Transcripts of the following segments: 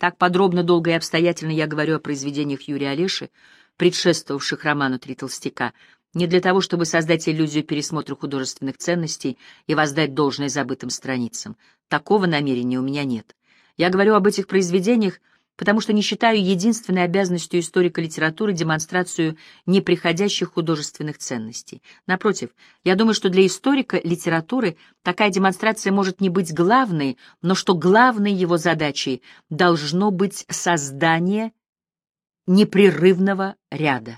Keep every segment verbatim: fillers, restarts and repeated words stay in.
Так подробно, долго и обстоятельно я говорю о произведениях Юрия Олеши, предшествовавших роману «Три толстяка», не для того, чтобы создать иллюзию пересмотра художественных ценностей и воздать должное забытым страницам. Такого намерения у меня нет. Я говорю об этих произведениях, потому что не считаю единственной обязанностью историка литературы демонстрацию неприходящих художественных ценностей. Напротив, я думаю, что для историка литературы такая демонстрация может не быть главной, но что главной его задачей должно быть создание непрерывного ряда.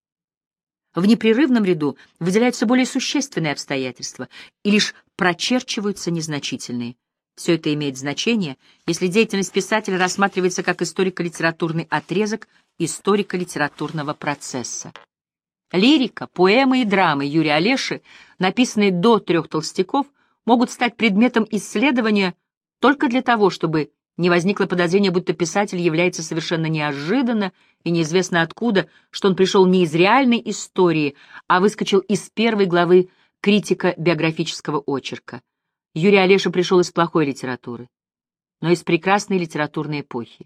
В непрерывном ряду выделяются более существенные обстоятельства, и лишь прочерчиваются незначительные. Все это имеет значение, если деятельность писателя рассматривается как историко-литературный отрезок историко-литературного процесса. Лирика, поэмы и драмы Юрия Олеши, написанные до «Трех толстяков», могут стать предметом исследования только для того, чтобы не возникло подозрения, будто писатель является совершенно неожиданно и неизвестно откуда, что он пришел не из реальной истории, а выскочил из первой главы критика биографического очерка. Юрий Олеша пришел из плохой литературы, но из прекрасной литературной эпохи.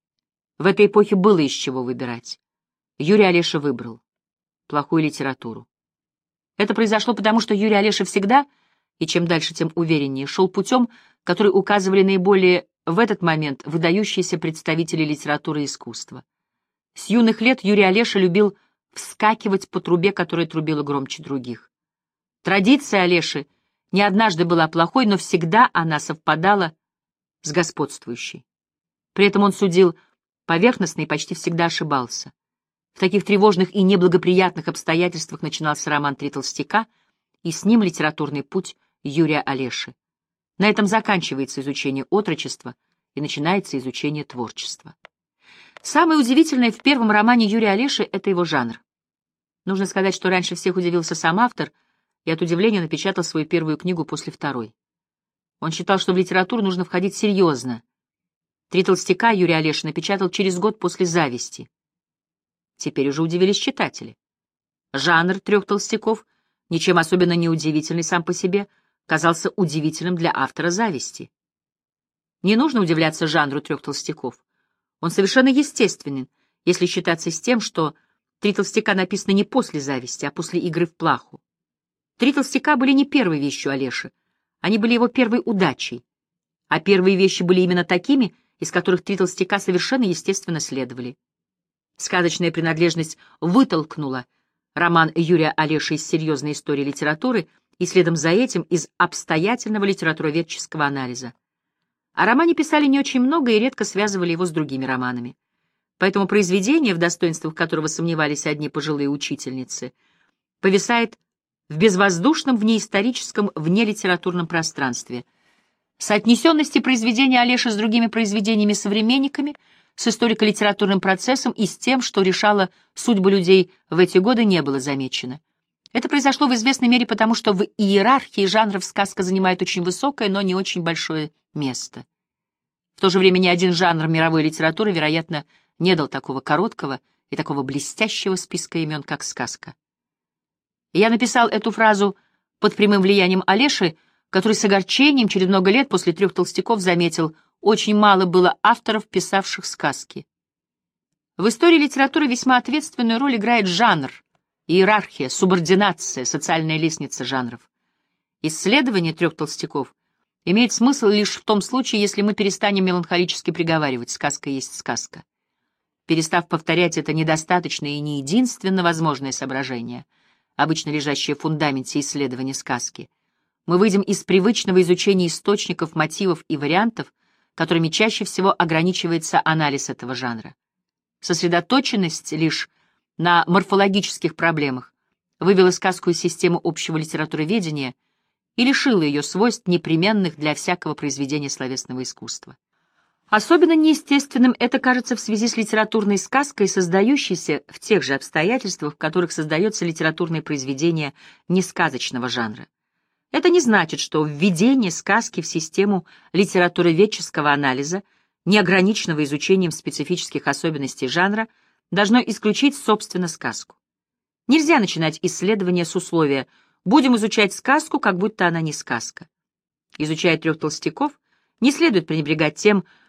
В этой эпохе было из чего выбирать. Юрий Олеша выбрал плохую литературу. Это произошло потому, что Юрий Олеша всегда, и чем дальше, тем увереннее, шел путем, который указывали наиболее в этот момент выдающиеся представители литературы и искусства. С юных лет Юрий Олеша любил вскакивать по трубе, которая трубила громче других. Традиция Олеши не однажды была плохой, но всегда она совпадала с господствующей. При этом он судил поверхностно и почти всегда ошибался. В таких тревожных и неблагоприятных обстоятельствах начинался роман «Три толстяка», и с ним литературный путь Юрия Олеши. На этом заканчивается изучение отрочества и начинается изучение творчества. Самое удивительное в первом романе Юрия Олеши — это его жанр. Нужно сказать, что раньше всех удивился сам автор, и от удивления напечатал свою первую книгу после второй. Он считал, что в литературу нужно входить серьезно. «Три толстяка» Юрий Олеша напечатал через год после «Зависти». Теперь уже удивились читатели. Жанр «Трех толстяков», ничем особенно не удивительный сам по себе, казался удивительным для автора «Зависти». Не нужно удивляться жанру «Трех толстяков». Он совершенно естественен, если считаться с тем, что «Три толстяка» написаны не после «Зависти», а после «Игры в плаху». «Три толстяка» были не первой вещью Олеши, они были его первой удачей, а первые вещи были именно такими, из которых «Три толстяка» совершенно естественно следовали. Сказочная принадлежность вытолкнула роман Юрия Олеши из серьезной истории литературы и следом за этим из обстоятельного литературоведческого анализа. О романе писали не очень много и редко связывали его с другими романами. Поэтому произведение, в достоинствах которого сомневались одни пожилые учительницы, повисает в безвоздушном, внеисторическом, внелитературном пространстве. Соотнесенности произведения Олеши с другими произведениями-современниками, с историко-литературным процессом и с тем, что решало судьбы людей в эти годы, не было замечено. Это произошло в известной мере потому, что в иерархии жанров сказка занимает очень высокое, но не очень большое место. В то же время ни один жанр мировой литературы, вероятно, не дал такого короткого и такого блестящего списка имен, как сказка. Я написал эту фразу под прямым влиянием Олеши, который с огорчением через много лет после «Трех толстяков» заметил, очень мало было авторов, писавших сказки. В истории литературы весьма ответственную роль играет жанр, иерархия, субординация, социальная лестница жанров. Исследование «Трех толстяков» имеет смысл лишь в том случае, если мы перестанем меланхолически приговаривать «сказка есть сказка». Перестав повторять это недостаточное и не единственно возможное соображение, обычно лежащее в фундаменте исследования сказки, мы выйдем из привычного изучения источников, мотивов и вариантов, которыми чаще всего ограничивается анализ этого жанра. Сосредоточенность лишь на морфологических проблемах вывела сказку из системы общего литературоведения и лишила ее свойств, непременных для всякого произведения словесного искусства. Особенно неестественным это кажется в связи с литературной сказкой, создающейся в тех же обстоятельствах, в которых создается литературное произведение несказочного жанра. Это не значит, что введение сказки в систему литературоведческого анализа, неограниченного изучением специфических особенностей жанра, должно исключить, собственно, сказку. Нельзя начинать исследование с условия «будем изучать сказку, как будто она не сказка». Изучая «Трех толстяков», не следует пренебрегать тем,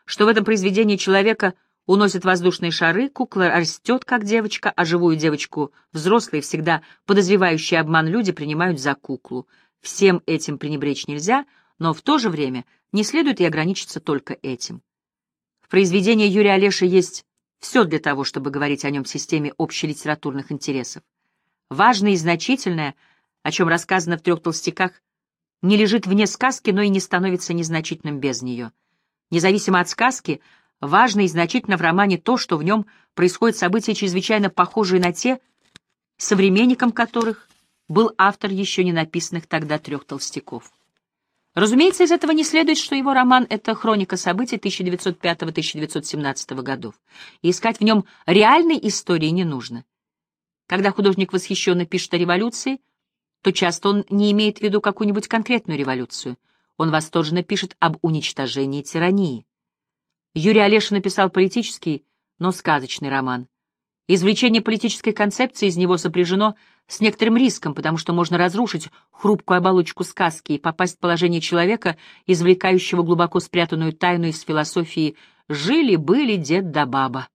что в этом произведении человека уносят воздушные шары, кукла растет, как девочка, а живую девочку взрослые, всегда подозревающие обман люди, принимают за куклу. Всем этим пренебречь нельзя, но в то же время не следует и ограничиться только этим. В произведении Юрия Олеши есть все для того, чтобы говорить о нем в системе общелитературных интересов. Важное и значительное, о чем рассказано в трех толстяках, не лежит вне сказки, но и не становится незначительным без нее. Независимо от сказки, важно и значительно в романе то, что в нем происходят события, чрезвычайно похожие на те, современником которых был автор еще не написанных тогда трех толстяков. Разумеется, из этого не следует, что его роман — это хроника событий тысяча девятьсот пятого — тысяча девятьсот семнадцатого годов, и искать в нем реальной истории не нужно. Когда художник восхищенно пишет о революции, то часто он не имеет в виду какую-нибудь конкретную революцию. Он восторженно пишет об уничтожении тирании. Юрий Олеша написал политический, но сказочный роман. Извлечение политической концепции из него сопряжено с некоторым риском, потому что можно разрушить хрупкую оболочку сказки и попасть в положение человека, извлекающего глубоко спрятанную тайну из философии «жили-были дед да баба».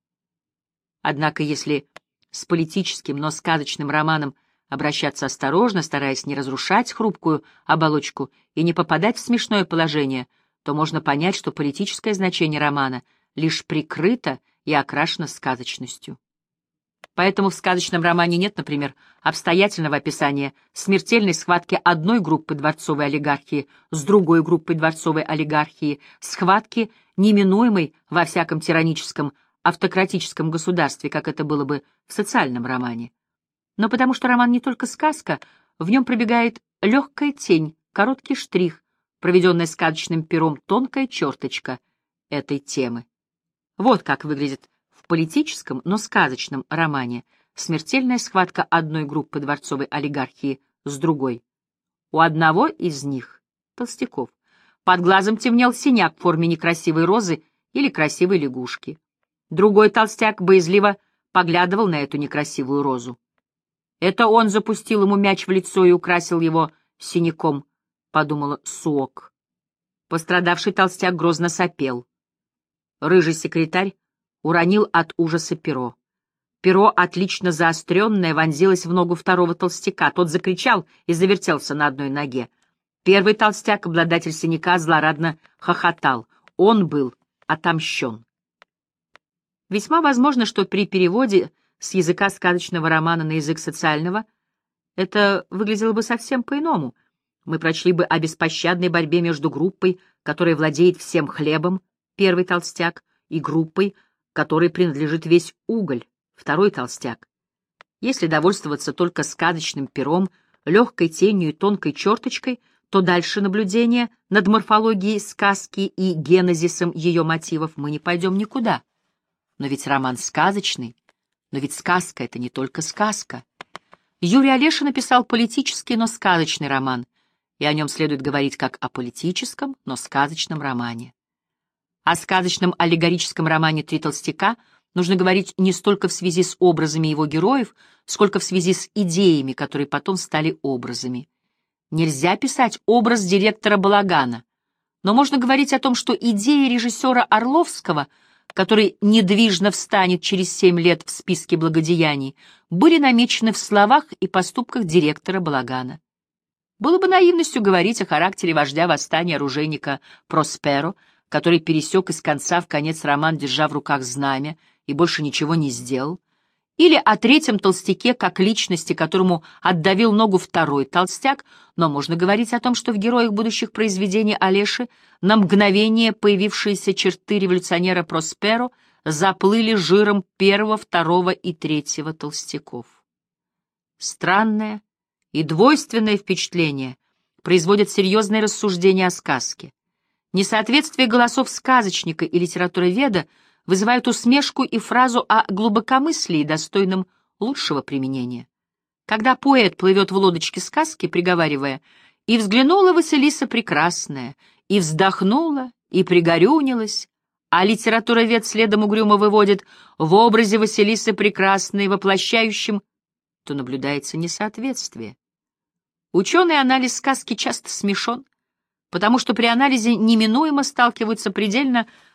Однако если с политическим, но сказочным романом обращаться осторожно, стараясь не разрушать хрупкую оболочку и не попадать в смешное положение, то можно понять, что политическое значение романа лишь прикрыто и окрашено сказочностью. Поэтому в сказочном романе нет, например, обстоятельного описания смертельной схватки одной группы дворцовой олигархии с другой группой дворцовой олигархии, схватки, неминуемой во всяком тираническом, автократическом государстве, как это было бы в социальном романе. Но потому что роман не только сказка, в нем пробегает легкая тень, короткий штрих, проведенная сказочным пером тонкая черточка этой темы. Вот как выглядит в политическом, но сказочном романе смертельная схватка одной группы дворцовой олигархии с другой. У одного из них, толстяков, под глазом темнел синяк в форме некрасивой розы или красивой лягушки. Другой толстяк боязливо поглядывал на эту некрасивую розу. «Это он запустил ему мяч в лицо и украсил его синяком», — подумала Суок. Пострадавший толстяк грозно сопел. Рыжий секретарь уронил от ужаса перо. Перо, отлично заостренное, вонзилось в ногу второго толстяка. Тот закричал и завертелся на одной ноге. Первый толстяк, обладатель синяка, злорадно хохотал. Он был отомщен. Весьма возможно, что при переводе с языка сказочного романа на язык социального это выглядело бы совсем по-иному. Мы прочли бы о беспощадной борьбе между группой, которая владеет всем хлебом, первый толстяк, и группой, которой принадлежит весь уголь, второй толстяк. Если довольствоваться только сказочным пером, легкой тенью и тонкой черточкой, то дальше наблюдения над морфологией сказки и генезисом ее мотивов мы не пойдем никуда. Но ведь роман сказочный, но ведь сказка — это не только сказка. Юрий Олеша написал политический, но сказочный роман, и о нем следует говорить как о политическом, но сказочном романе. О сказочном аллегорическом романе «Три толстяка» нужно говорить не столько в связи с образами его героев, сколько в связи с идеями, которые потом стали образами. Нельзя писать образ директора Балагана, но можно говорить о том, что идеи режиссера Орловского, который недвижно встанет через семь лет в списке благодеяний, были намечены в словах и поступках директора Балагана. Было бы наивностью говорить о характере вождя восстания оружейника Просперо, который пересек из конца в конец роман, держа в руках знамя, и больше ничего не сделал, или о третьем толстяке как личности, которому отдавил ногу второй толстяк, но можно говорить о том, что в героях будущих произведений Олеши на мгновение появившиеся черты революционера Просперо заплыли жиром первого, второго и третьего толстяков. Странное и двойственное впечатление производят серьезные рассуждения о сказке. Несоответствие голосов сказочника и литературоведа вызывают усмешку и фразу о глубокомыслии, достойном лучшего применения. Когда поэт плывет в лодочке сказки, приговаривая «И взглянула Василиса прекрасная, и вздохнула, и пригорюнилась», а литературовед следом угрюмо выводит «в образе Василисы прекрасной, воплощающем», то наблюдается несоответствие. Ученый анализ сказки часто смешон, потому что при анализе неминуемо сталкиваются предельно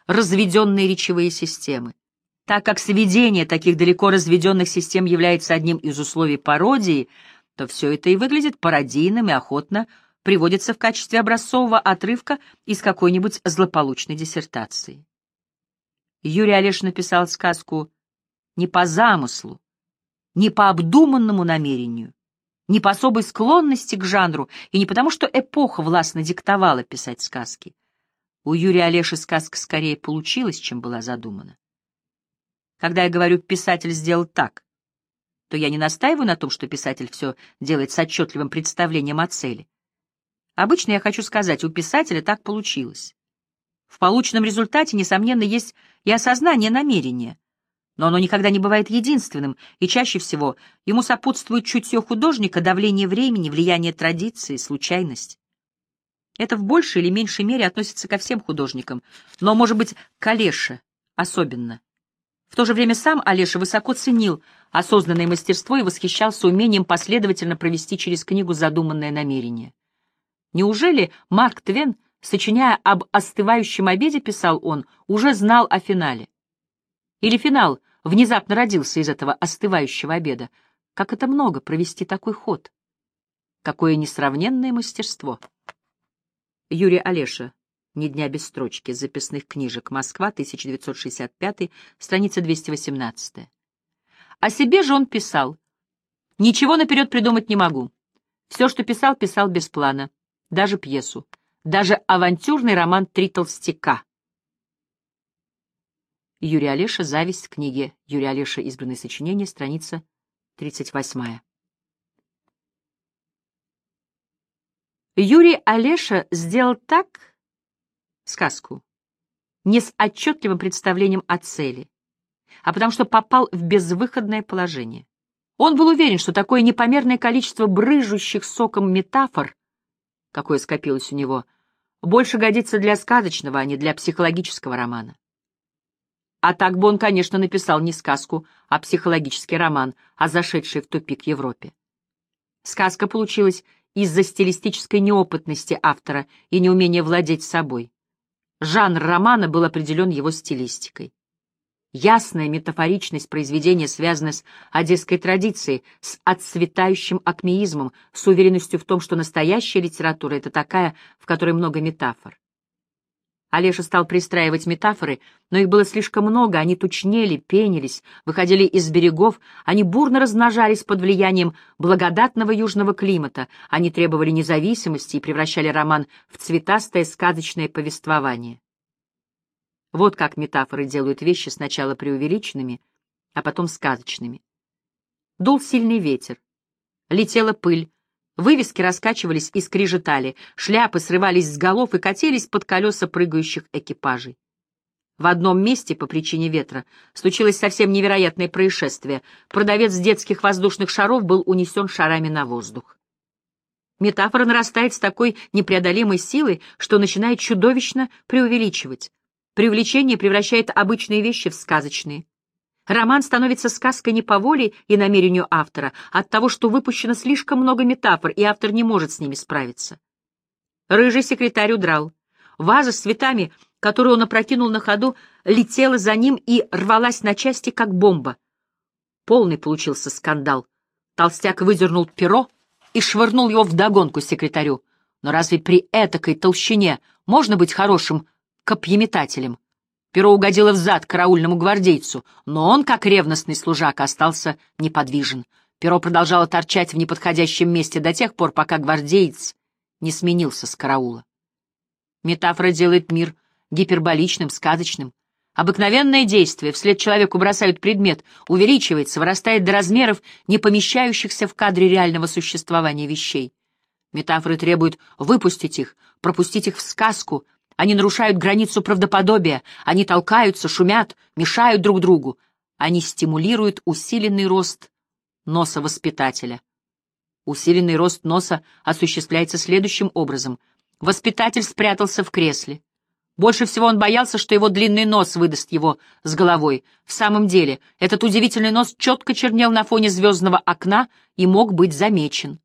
разведенные речевые системы. Так как сведение таких далеко разведенных систем является одним из условий пародии, то все это и выглядит пародийным и охотно приводится в качестве образцового отрывка из какой-нибудь злополучной диссертации. Юрий Олешин написал сказку не по замыслу, не по обдуманному намерению, не по особой склонности к жанру и не потому, что эпоха властно диктовала писать сказки. У Юрия Олеши сказка скорее получилась, чем была задумана. Когда я говорю «писатель сделал так», то я не настаиваю на том, что писатель все делает с отчетливым представлением о цели. Обычно я хочу сказать, у писателя так получилось. В полученном результате, несомненно, есть и осознание намерения, но оно никогда не бывает единственным, и чаще всего ему сопутствует чутье художника, давление времени, влияние традиции, случайность. Это в большей или меньшей мере относится ко всем художникам, но, может быть, к Олеше особенно. В то же время сам Олеша высоко ценил осознанное мастерство и восхищался умением последовательно провести через книгу задуманное намерение. Неужели Марк Твен, сочиняя об остывающем обеде, писал он, уже знал о финале? Или финал внезапно родился из этого остывающего обеда? Как это много провести такой ход? Какое несравненное мастерство! Юрий Олеша. «Ни дня без строчки» из записных книжек. Москва, тысяча девятьсот шестьдесят пятый, страница двести восемнадцать. О себе же он писал: «Ничего наперед придумать не могу. Все, что писал, писал без плана. Даже пьесу. Даже авантюрный роман «Три толстяка». Юрий Олеша. «Зависть» в книге Юрий Олеша. Избранные сочинения. Страница тридцать восьмая. Юрий Олеша сделал так сказку не с отчетливым представлением о цели, а потому что попал в безвыходное положение. Он был уверен, что такое непомерное количество брыжущих соком метафор, какое скопилось у него, больше годится для сказочного, а не для психологического романа. А так бы он, конечно, написал не сказку, а психологический роман о зашедшей в тупик Европе. Сказка получилась из-за стилистической неопытности автора и неумения владеть собой. Жанр романа был определен его стилистикой. Ясная метафоричность произведения связана с одесской традицией, с отцветающим акмеизмом, с уверенностью в том, что настоящая литература — это такая, в которой много метафор. Олеша стал пристраивать метафоры, но их было слишком много, они тучнели, пенились, выходили из берегов, они бурно размножались под влиянием благодатного южного климата, они требовали независимости и превращали роман в цветастое сказочное повествование. Вот как метафоры делают вещи сначала преувеличенными, а потом сказочными. Дул сильный ветер, летела пыль, вывески раскачивались и скрежетали, шляпы срывались с голов и катились под колеса прыгающих экипажей. В одном месте, по причине ветра, случилось совсем невероятное происшествие. Продавец детских воздушных шаров был унесен шарами на воздух. Метафора нарастает с такой непреодолимой силой, что начинает чудовищно преувеличивать. Преувеличение превращает обычные вещи в сказочные. Роман становится сказкой не по воле и намерению автора, а от того, что выпущено слишком много метафор, и автор не может с ними справиться. Рыжий секретарь удрал. Ваза с цветами, которую он опрокинул на ходу, летела за ним и рвалась на части, как бомба. Полный получился скандал. Толстяк выдернул перо и швырнул его вдогонку секретарю. Но разве при этакой толщине можно быть хорошим копьеметателем? Перо угодило в зад караульному гвардейцу, но он, как ревностный служака, остался неподвижен. Перо продолжало торчать в неподходящем месте до тех пор, пока гвардеец не сменился с караула. Метафора делает мир гиперболичным, сказочным. Обыкновенное действие, вслед человеку бросают предмет, увеличивается, вырастает до размеров, не помещающихся в кадре реального существования вещей. Метафоры требуют выпустить их, пропустить их в сказку. Они нарушают границу правдоподобия, они толкаются, шумят, мешают друг другу. Они стимулируют усиленный рост носа воспитателя. Усиленный рост носа осуществляется следующим образом. Воспитатель спрятался в кресле. Больше всего он боялся, что его длинный нос выдаст его с головой. В самом деле, этот удивительный нос четко чернел на фоне звездного окна и мог быть замечен.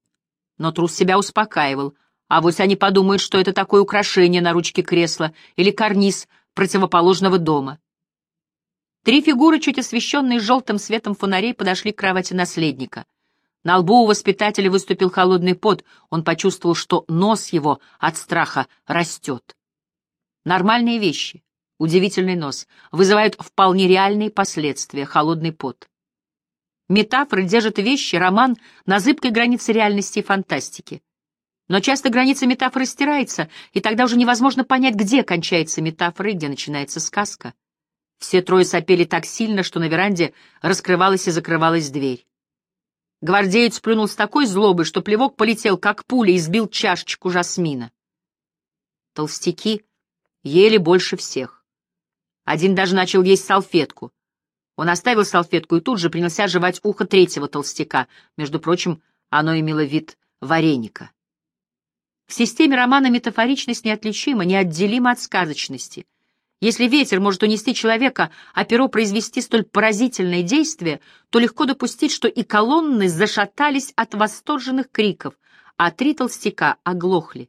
Но трус себя успокаивал. А вот они подумают, что это такое украшение на ручке кресла или карниз, противоположного дома. Три фигуры, чуть освещенные желтым светом фонарей, подошли к кровати наследника. На лбу у воспитателя выступил холодный пот, он почувствовал, что нос его от страха растет. Нормальные вещи, удивительный нос, вызывают вполне реальные последствия, холодный пот. Метафоры держат вещи, роман на зыбкой границе реальности и фантастики. Но часто граница метафоры стирается, и тогда уже невозможно понять, где кончается метафора и где начинается сказка. Все трое сопели так сильно, что на веранде раскрывалась и закрывалась дверь. Гвардеец плюнул с такой злобой, что плевок полетел, как пуля, и сбил чашечку жасмина. Толстяки ели больше всех. Один даже начал есть салфетку. Он оставил салфетку и тут же принялся жевать ухо третьего толстяка. Между прочим, оно имело вид вареника. В системе романа метафоричность неотличима, неотделима от сказочности. Если ветер может унести человека, а перо произвести столь поразительное действие, то легко допустить, что и колонны зашатались от восторженных криков, а три толстяка оглохли.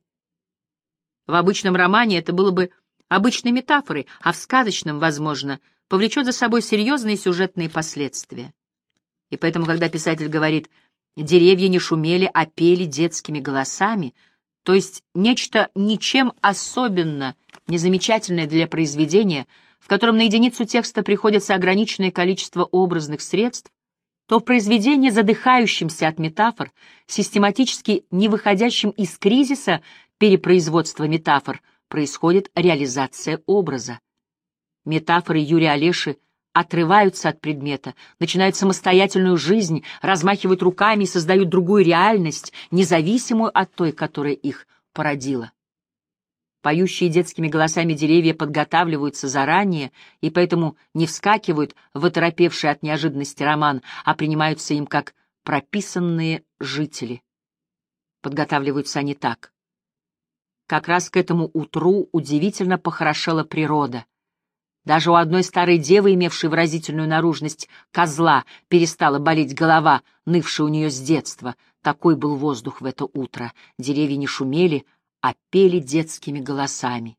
В обычном романе это было бы обычной метафорой, а в сказочном, возможно, повлечет за собой серьезные сюжетные последствия. И поэтому, когда писатель говорит «деревья не шумели, а пели детскими голосами», то есть нечто ничем особенно незамечательное для произведения, в котором на единицу текста приходится ограниченное количество образных средств, то в произведении, задыхающемся от метафор, систематически не выходящем из кризиса перепроизводства метафор, происходит реализация образа. Метафоры Юрия Олеши отрываются от предмета, начинают самостоятельную жизнь, размахивают руками и создают другую реальность, независимую от той, которая их породила. Поющие детскими голосами деревья подготавливаются заранее и поэтому не вскакивают в оторопевший от неожиданности роман, а принимаются им как прописанные жители. Подготавливаются они так. Как раз к этому утру удивительно похорошела природа. Даже у одной старой девы, имевшей выразительную наружность козла, перестала болеть голова, нывшая у нее с детства. Такой был воздух в это утро. Деревья не шумели, а пели детскими голосами.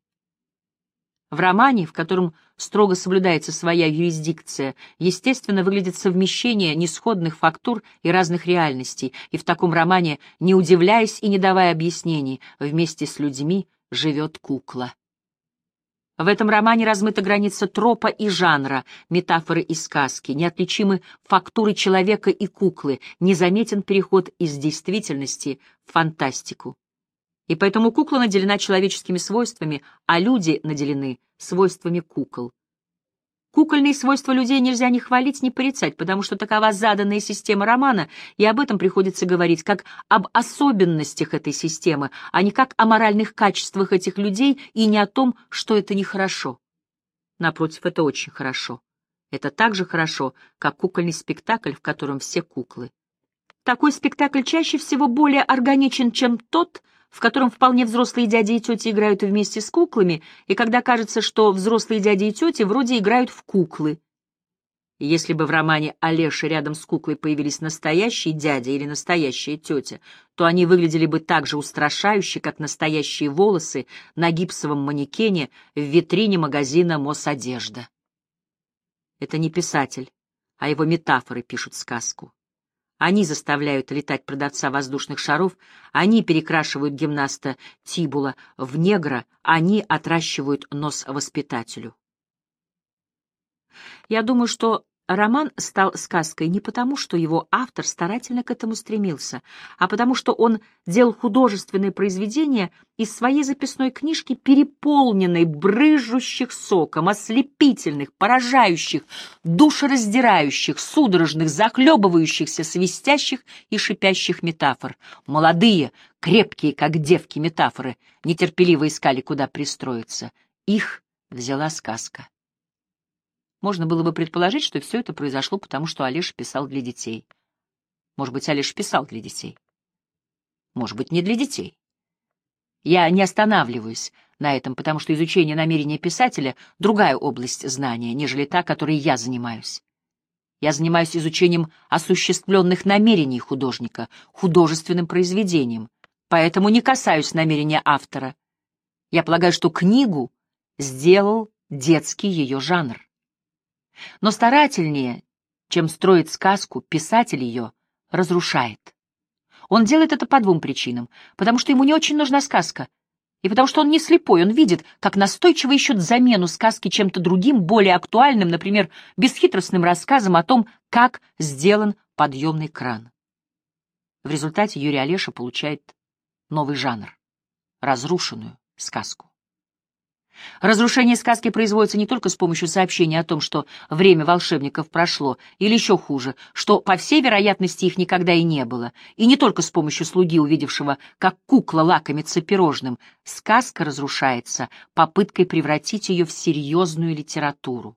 В романе, в котором строго соблюдается своя юрисдикция, естественно, выглядит совмещение несходных фактур и разных реальностей, и в таком романе, не удивляясь и не давая объяснений, вместе с людьми живет кукла. В этом романе размыта граница тропа и жанра, метафоры и сказки, неотличимы фактуры человека и куклы, незаметен переход из действительности в фантастику. И поэтому кукла наделена человеческими свойствами, а люди наделены свойствами кукол. Кукольные свойства людей нельзя ни хвалить, ни порицать, потому что такова заданная система романа, и об этом приходится говорить как об особенностях этой системы, а не как о моральных качествах этих людей и не о том, что это нехорошо. Напротив, это очень хорошо. Это так же хорошо, как кукольный спектакль, в котором все куклы. Такой спектакль чаще всего более органичен, чем тот, в котором вполне взрослые дяди и тети играют вместе с куклами, и когда кажется, что взрослые дяди и тети вроде играют в куклы. И если бы в романе Олеши рядом с куклой появились настоящие дядя или настоящая тетя, то они выглядели бы так же устрашающе, как настоящие волосы на гипсовом манекене в витрине магазина «Мосодежда». Это не писатель, а его метафоры пишут сказку. Они заставляют летать продавца воздушных шаров, они перекрашивают гимнаста Тибула в негра, они отращивают нос воспитателю. Я думаю, что роман стал сказкой не потому, что его автор старательно к этому стремился, а потому что он делал художественное произведение из своей записной книжки, переполненной брызжущих соком, ослепительных, поражающих, душераздирающих, судорожных, захлебывающихся, свистящих и шипящих метафор. Молодые, крепкие, как девки, метафоры нетерпеливо искали, куда пристроиться. Их взяла сказка. Можно было бы предположить, что все это произошло потому, что Олеша писал для детей. Может быть, Олеша писал для детей. Может быть, не для детей. Я не останавливаюсь на этом, потому что изучение намерения писателя — другая область знания, нежели та, которой я занимаюсь. Я занимаюсь изучением осуществленных намерений художника, художественным произведением, поэтому не касаюсь намерения автора. Я полагаю, что книгу сделал детский ее жанр. Но старательнее, чем строить сказку, писатель ее разрушает. Он делает это по двум причинам. Потому что ему не очень нужна сказка, и потому что он не слепой, он видит, как настойчиво ищут замену сказки чем-то другим, более актуальным, например, бесхитростным рассказом о том, как сделан подъемный кран. В результате Юрий Олеша получает новый жанр — разрушенную сказку. Разрушение сказки производится не только с помощью сообщения о том, что время волшебников прошло, или еще хуже, что, по всей вероятности, их никогда и не было, и не только с помощью слуги, увидевшего, как кукла лакомится пирожным. Сказка разрушается попыткой превратить ее в серьезную литературу.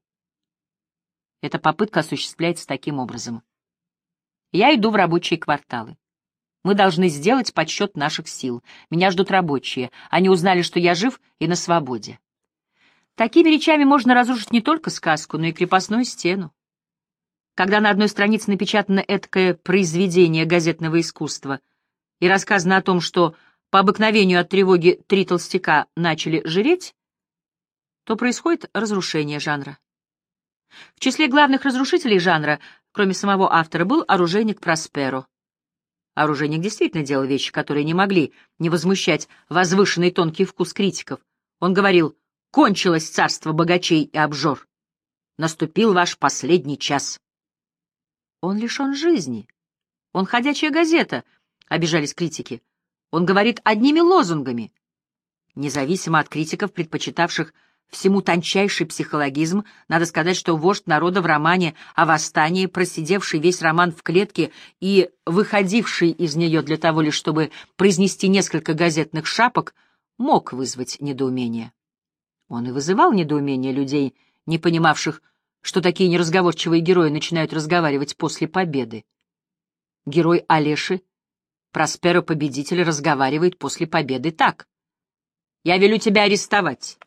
Эта попытка осуществляется таким образом. Я иду в рабочие кварталы. Мы должны сделать подсчет наших сил. Меня ждут рабочие. Они узнали, что я жив и на свободе. Такими речами можно разрушить не только сказку, но и крепостную стену. Когда на одной странице напечатано эдакое произведение газетного искусства и рассказано о том, что по обыкновению от тревоги три толстяка начали жиреть, то происходит разрушение жанра. В числе главных разрушителей жанра, кроме самого автора, был оружейник Просперо. Оружейник действительно делал вещи, которые не могли не возмущать возвышенный тонкий вкус критиков. Он говорил: «Кончилось царство богачей и обжор. Наступил ваш последний час». Он лишен жизни. Он ходячая газета, — обижались критики. Он говорит одними лозунгами. Независимо от критиков, предпочитавших всему тончайший психологизм, надо сказать, что вождь народа в романе о восстании, просидевший весь роман в клетке и выходивший из нее для того лишь, чтобы произнести несколько газетных шапок, мог вызвать недоумение. Он и вызывал недоумение людей, не понимавших, что такие неразговорчивые герои начинают разговаривать после победы. Герой Олеши, Просперо-победитель, разговаривает после победы так: «Я велю тебя арестовать».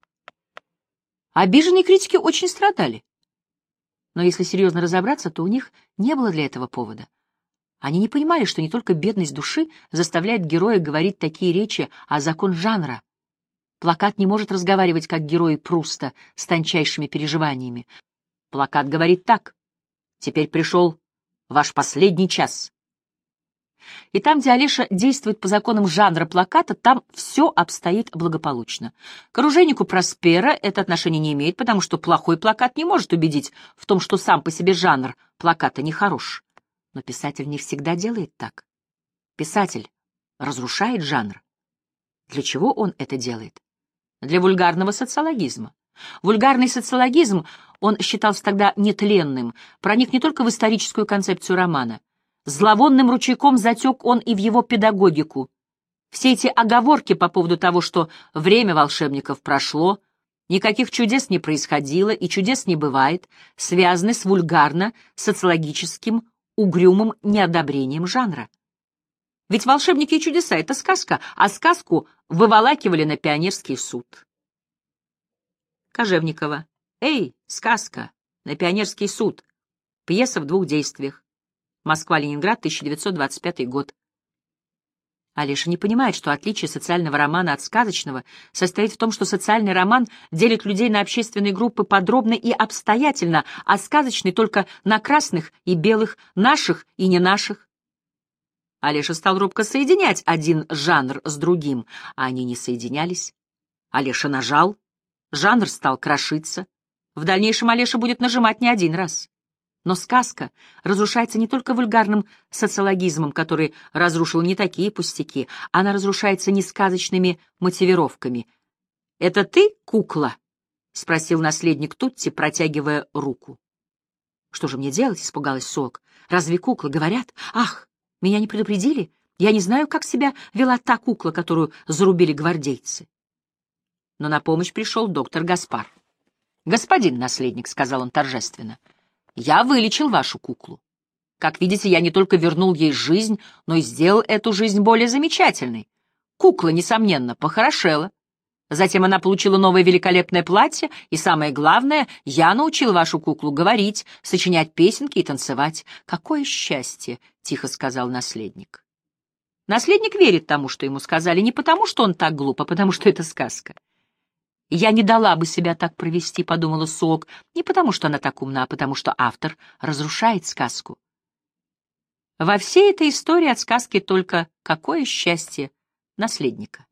Обиженные критики очень страдали. Но если серьезно разобраться, то у них не было для этого повода. Они не понимали, что не только бедность души заставляет героя говорить такие речи, а закон жанра. Плакат не может разговаривать, как герои Пруста, с тончайшими переживаниями. Плакат говорит так: «Теперь пришел ваш последний час». И там, где Олеша действует по законам жанра плаката, там все обстоит благополучно. К оружейнику Просперо это отношение не имеет, потому что плохой плакат не может убедить в том, что сам по себе жанр плаката нехорош. Но писатель не всегда делает так. Писатель разрушает жанр. Для чего он это делает? Для вульгарного социологизма. Вульгарный социологизм, он считался тогда нетленным, проник не только в историческую концепцию романа. Зловонным ручейком затек он и в его педагогику. Все эти оговорки по поводу того, что время волшебников прошло, никаких чудес не происходило и чудес не бывает, связаны с вульгарно-социологическим угрюмым неодобрением жанра. Ведь волшебники и чудеса — это сказка, а сказку выволакивали на пионерский суд. Кожевникова. «Эй, сказка! На пионерский суд!» Пьеса в двух действиях. Москва-Ленинград, тысяча девятьсот двадцать пятый год. Олеша не понимает, что отличие социального романа от сказочного состоит в том, что социальный роман делит людей на общественные группы подробно и обстоятельно, а сказочный только на красных и белых, наших и не наших. Олеша стал робко соединять один жанр с другим, а они не соединялись. Олеша нажал, жанр стал крошиться. В дальнейшем Олеша будет нажимать не один раз. Но сказка разрушается не только вульгарным социологизмом, который разрушил не такие пустяки, она разрушается несказочными мотивировками. «Это ты, кукла?» — спросил наследник Тутти, протягивая руку. «Что же мне делать?» — испугалась Сок. «Разве куклы говорят? Ах, меня не предупредили? Я не знаю, как себя вела та кукла, которую зарубили гвардейцы». Но на помощь пришел доктор Гаспар. «Господин наследник», — сказал он торжественно, — «я вылечил вашу куклу. Как видите, я не только вернул ей жизнь, но и сделал эту жизнь более замечательной. Кукла, несомненно, похорошела. Затем она получила новое великолепное платье, и самое главное, я научил вашу куклу говорить, сочинять песенки и танцевать. Какое счастье!» — тихо сказал наследник. Наследник верит тому, что ему сказали, не потому, что он так глуп, а потому, что это сказка. «Я не дала бы себя так провести», — подумала Суок, не потому что она так умна, а потому что автор разрушает сказку. Во всей этой истории от сказки только какое счастье наследника.